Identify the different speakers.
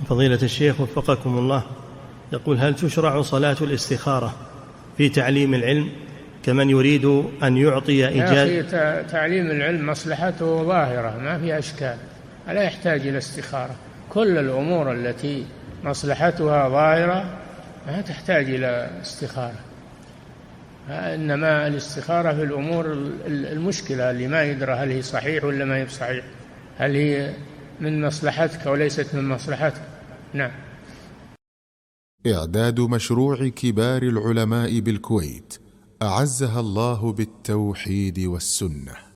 Speaker 1: فضيلة الشيخ وفقكم الله، يقول: هل تشرع صلاة الاستخارة في تعليم العلم كمن يريد أن يعطي إجازة؟
Speaker 2: تعليم العلم مصلحته ظاهرة ما فيها أشكال، لا يحتاج إلى استخارة. كل الأمور التي مصلحتها ظاهرة ما تحتاج إلى استخارة، إنما الاستخارة في الأمور المشكلة اللي ما يدرى هل هي صحيح ولا ما هي صحيح، هل هي من مصلحتك أو ليست من مصلحتك. نعم.
Speaker 3: إعداد مشروع كبار العلماء بالكويت أعزها الله بالتوحيد والسنة.